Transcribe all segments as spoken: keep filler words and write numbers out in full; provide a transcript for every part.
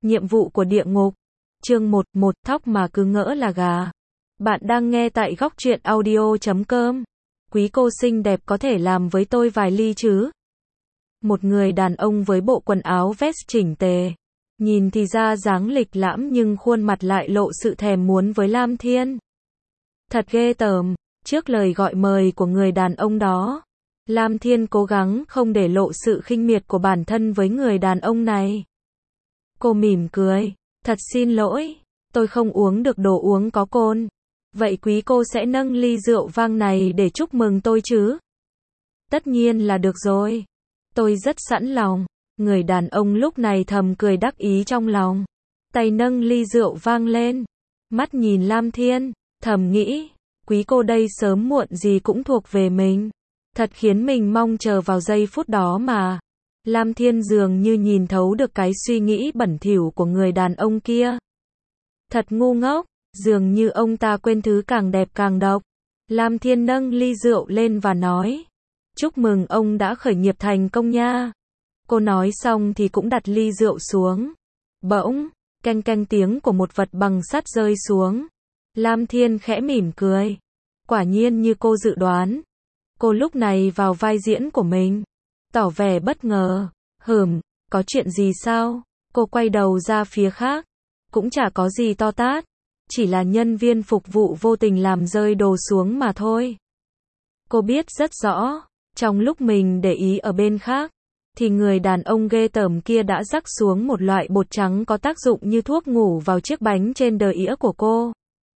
Nhiệm vụ của địa ngục. Chương một, một thóc mà cứ ngỡ là gà. Bạn đang nghe tại góc truyện audio chấm com. Quý cô xinh đẹp có thể làm với tôi vài ly chứ? Một người đàn ông với bộ quần áo vest chỉnh tề. Nhìn thì ra dáng lịch lãm nhưng khuôn mặt lại lộ sự thèm muốn với Lam Thiên. Thật ghê tởm. Trước lời gọi mời của người đàn ông đó, Lam Thiên cố gắng không để lộ sự khinh miệt của bản thân với người đàn ông này. Cô mỉm cười. Thật xin lỗi, tôi không uống được đồ uống có cồn. Vậy quý cô sẽ nâng ly rượu vang này để chúc mừng tôi chứ? Tất nhiên là được rồi. Tôi rất sẵn lòng. Người đàn ông lúc này thầm cười đắc ý trong lòng. Tay nâng ly rượu vang lên. Mắt nhìn Lam Thiên, thầm nghĩ, quý cô đây sớm muộn gì cũng thuộc về mình. Thật khiến mình mong chờ vào giây phút đó mà. Lam Thiên dường như nhìn thấu được cái suy nghĩ bẩn thỉu của người đàn ông kia. Thật ngu ngốc, dường như ông ta quên thứ càng đẹp càng độc. Lam Thiên nâng ly rượu lên và nói, chúc mừng ông đã khởi nghiệp thành công nha. Cô nói xong thì cũng đặt ly rượu xuống. Bỗng, keng keng tiếng của một vật bằng sắt rơi xuống. Lam Thiên khẽ mỉm cười. Quả nhiên như cô dự đoán. Cô lúc này vào vai diễn của mình, tỏ vẻ bất ngờ. Hừm, có chuyện gì sao? Cô quay đầu ra phía khác. Cũng chả có gì to tát. Chỉ là nhân viên phục vụ vô tình làm rơi đồ xuống mà thôi. Cô biết rất rõ, trong lúc mình để ý ở bên khác, thì người đàn ông ghê tởm kia đã rắc xuống một loại bột trắng có tác dụng như thuốc ngủ vào chiếc bánh trên đờ ĩa của cô.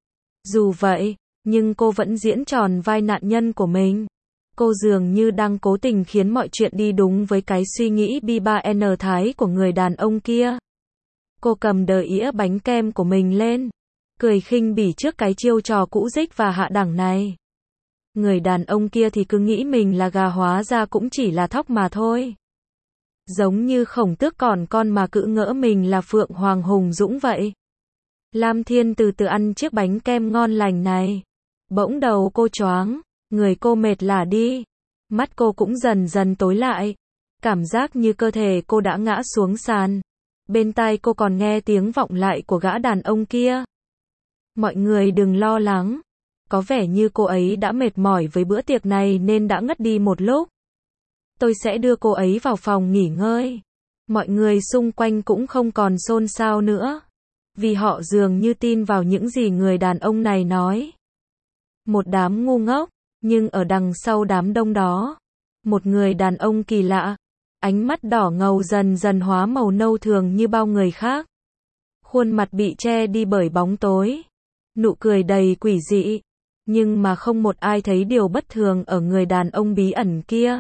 Dù vậy, nhưng cô vẫn diễn tròn vai nạn nhân của mình. Cô dường như đang cố tình khiến mọi chuyện đi đúng với cái suy nghĩ bi ba en thái của người đàn ông kia. Cô cầm đờ ĩa bánh kem của mình lên, cười khinh bỉ trước cái chiêu trò cũ rích và hạ đẳng này. Người đàn ông kia thì cứ nghĩ mình là gà, hóa ra cũng chỉ là thóc mà thôi. Giống như Khổng Tước còn con mà cứ ngỡ mình là Phượng Hoàng hùng dũng vậy. Lam Thiên từ từ ăn chiếc bánh kem ngon lành này. Bỗng đầu cô choáng, người cô mệt lả đi. Mắt cô cũng dần dần tối lại. Cảm giác như cơ thể cô đã ngã xuống sàn. Bên tai cô còn nghe tiếng vọng lại của gã đàn ông kia. Mọi người đừng lo lắng. Có vẻ như cô ấy đã mệt mỏi với bữa tiệc này nên đã ngất đi một lúc. Tôi sẽ đưa cô ấy vào phòng nghỉ ngơi. Mọi người xung quanh cũng không còn xôn xao nữa. Vì họ dường như tin vào những gì người đàn ông này nói. Một đám ngu ngốc, nhưng ở đằng sau đám đông đó, một người đàn ông kỳ lạ. Ánh mắt đỏ ngầu dần dần hóa màu nâu thường như bao người khác. Khuôn mặt bị che đi bởi bóng tối. Nụ cười đầy quỷ dị. Nhưng mà không một ai thấy điều bất thường ở người đàn ông bí ẩn kia.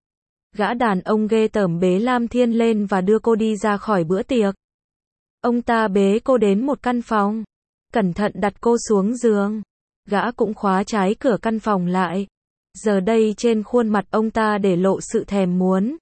Gã đàn ông ghê tởm bế Lam Thiên lên và đưa cô đi ra khỏi bữa tiệc. Ông ta bế cô đến một căn phòng. Cẩn thận đặt cô xuống giường. Gã cũng khóa trái cửa căn phòng lại. Giờ đây trên khuôn mặt ông ta để lộ sự thèm muốn.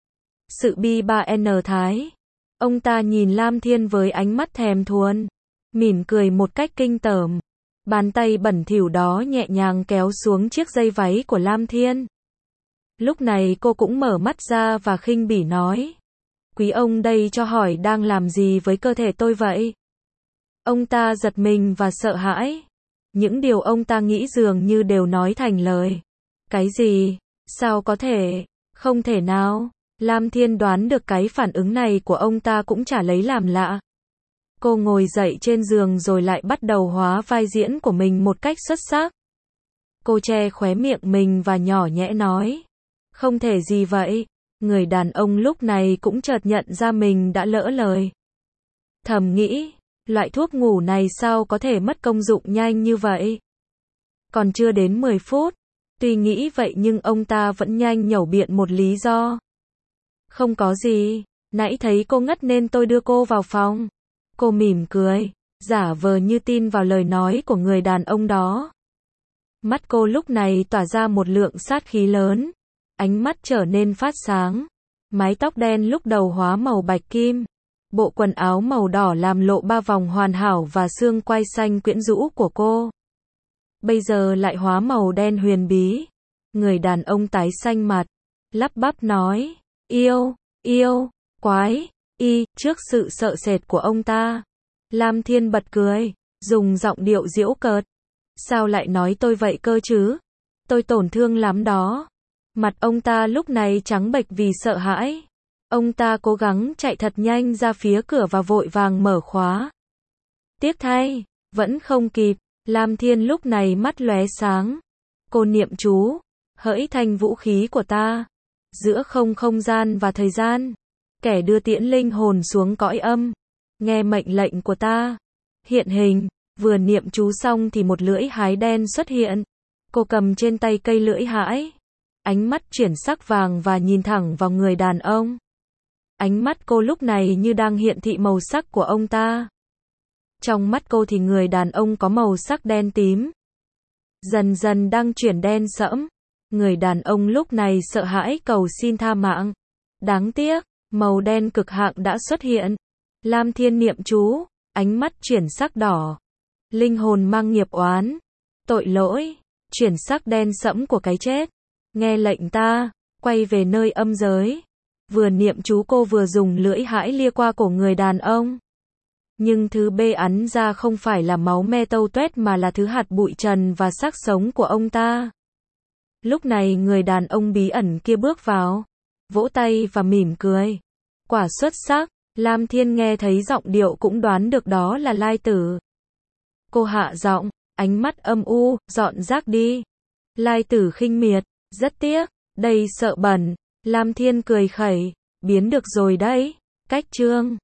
Sự bi ba en thái. Ông ta nhìn Lam Thiên với ánh mắt thèm thuồng. Mỉm cười một cách kinh tởm. Bàn tay bẩn thỉu đó nhẹ nhàng kéo xuống chiếc dây váy của Lam Thiên. Lúc này cô cũng mở mắt ra và khinh bỉ nói. Quý ông đây cho hỏi đang làm gì với cơ thể tôi vậy? Ông ta giật mình và sợ hãi. Những điều ông ta nghĩ dường như đều nói thành lời. Cái gì? Sao có thể? Không thể nào. Lam Thiên đoán được cái phản ứng này của ông ta cũng chả lấy làm lạ. Cô ngồi dậy trên giường rồi lại bắt đầu hóa vai diễn của mình một cách xuất sắc. Cô che khóe miệng mình và nhỏ nhẽ nói. Không thể gì vậy. Người đàn ông lúc này cũng chợt nhận ra mình đã lỡ lời. Thầm nghĩ, loại thuốc ngủ này sao có thể mất công dụng nhanh như vậy? Còn chưa đến mười phút. Tuy nghĩ vậy nhưng ông ta vẫn nhanh nhẩu biện một lý do. Không có gì, nãy thấy cô ngất nên tôi đưa cô vào phòng. Cô mỉm cười, giả vờ như tin vào lời nói của người đàn ông đó. Mắt cô lúc này tỏa ra một lượng sát khí lớn. Ánh mắt trở nên phát sáng. Mái tóc đen lúc đầu hóa màu bạch kim. Bộ quần áo màu đỏ làm lộ ba vòng hoàn hảo và xương quai xanh quyến rũ của cô. Bây giờ lại hóa màu đen huyền bí. Người đàn ông tái xanh mặt, lắp bắp nói, yêu, yêu, quái, Y, trước sự sợ sệt của ông ta, Lam Thiên bật cười, dùng giọng điệu giễu cợt. Sao lại nói tôi vậy cơ chứ? Tôi tổn thương lắm đó. Mặt ông ta lúc này trắng bệch vì sợ hãi. Ông ta cố gắng chạy thật nhanh ra phía cửa và vội vàng mở khóa. Tiếc thay, vẫn không kịp. Lam Thiên lúc này mắt lóe sáng. Cô niệm chú, hỡi thanh vũ khí của ta. Giữa không không gian và thời gian, kẻ đưa tiễn linh hồn xuống cõi âm. Nghe mệnh lệnh của ta. Hiện hình, vừa niệm chú xong thì một lưỡi hái đen xuất hiện. Cô cầm trên tay cây lưỡi hái. Ánh mắt chuyển sắc vàng và nhìn thẳng vào người đàn ông. Ánh mắt cô lúc này như đang hiện thị màu sắc của ông ta. Trong mắt cô thì người đàn ông có màu sắc đen tím. Dần dần đang chuyển đen sẫm. Người đàn ông lúc này sợ hãi cầu xin tha mạng. Đáng tiếc, màu đen cực hạn đã xuất hiện. Lam Thiên niệm chú, ánh mắt chuyển sắc đỏ. Linh hồn mang nghiệp oán, tội lỗi, chuyển sắc đen sẫm của cái chết. Nghe lệnh ta, quay về nơi âm giới. Vừa niệm chú cô vừa dùng lưỡi hãi lia qua cổ người đàn ông. Nhưng thứ bê ắn ra không phải là máu me tâu tuét mà là thứ hạt bụi trần và xác sống của ông ta. Lúc này người đàn ông bí ẩn kia bước vào, vỗ tay và mỉm cười. Quả xuất sắc, Lam Thiên nghe thấy giọng điệu cũng đoán được đó là Lai Tử. Cô hạ giọng, ánh mắt âm u, dọn rác đi. Lai Tử khinh miệt, rất tiếc, đây sợ bẩn. Lam Thiên cười khẩy, biến được rồi đấy. Cách chương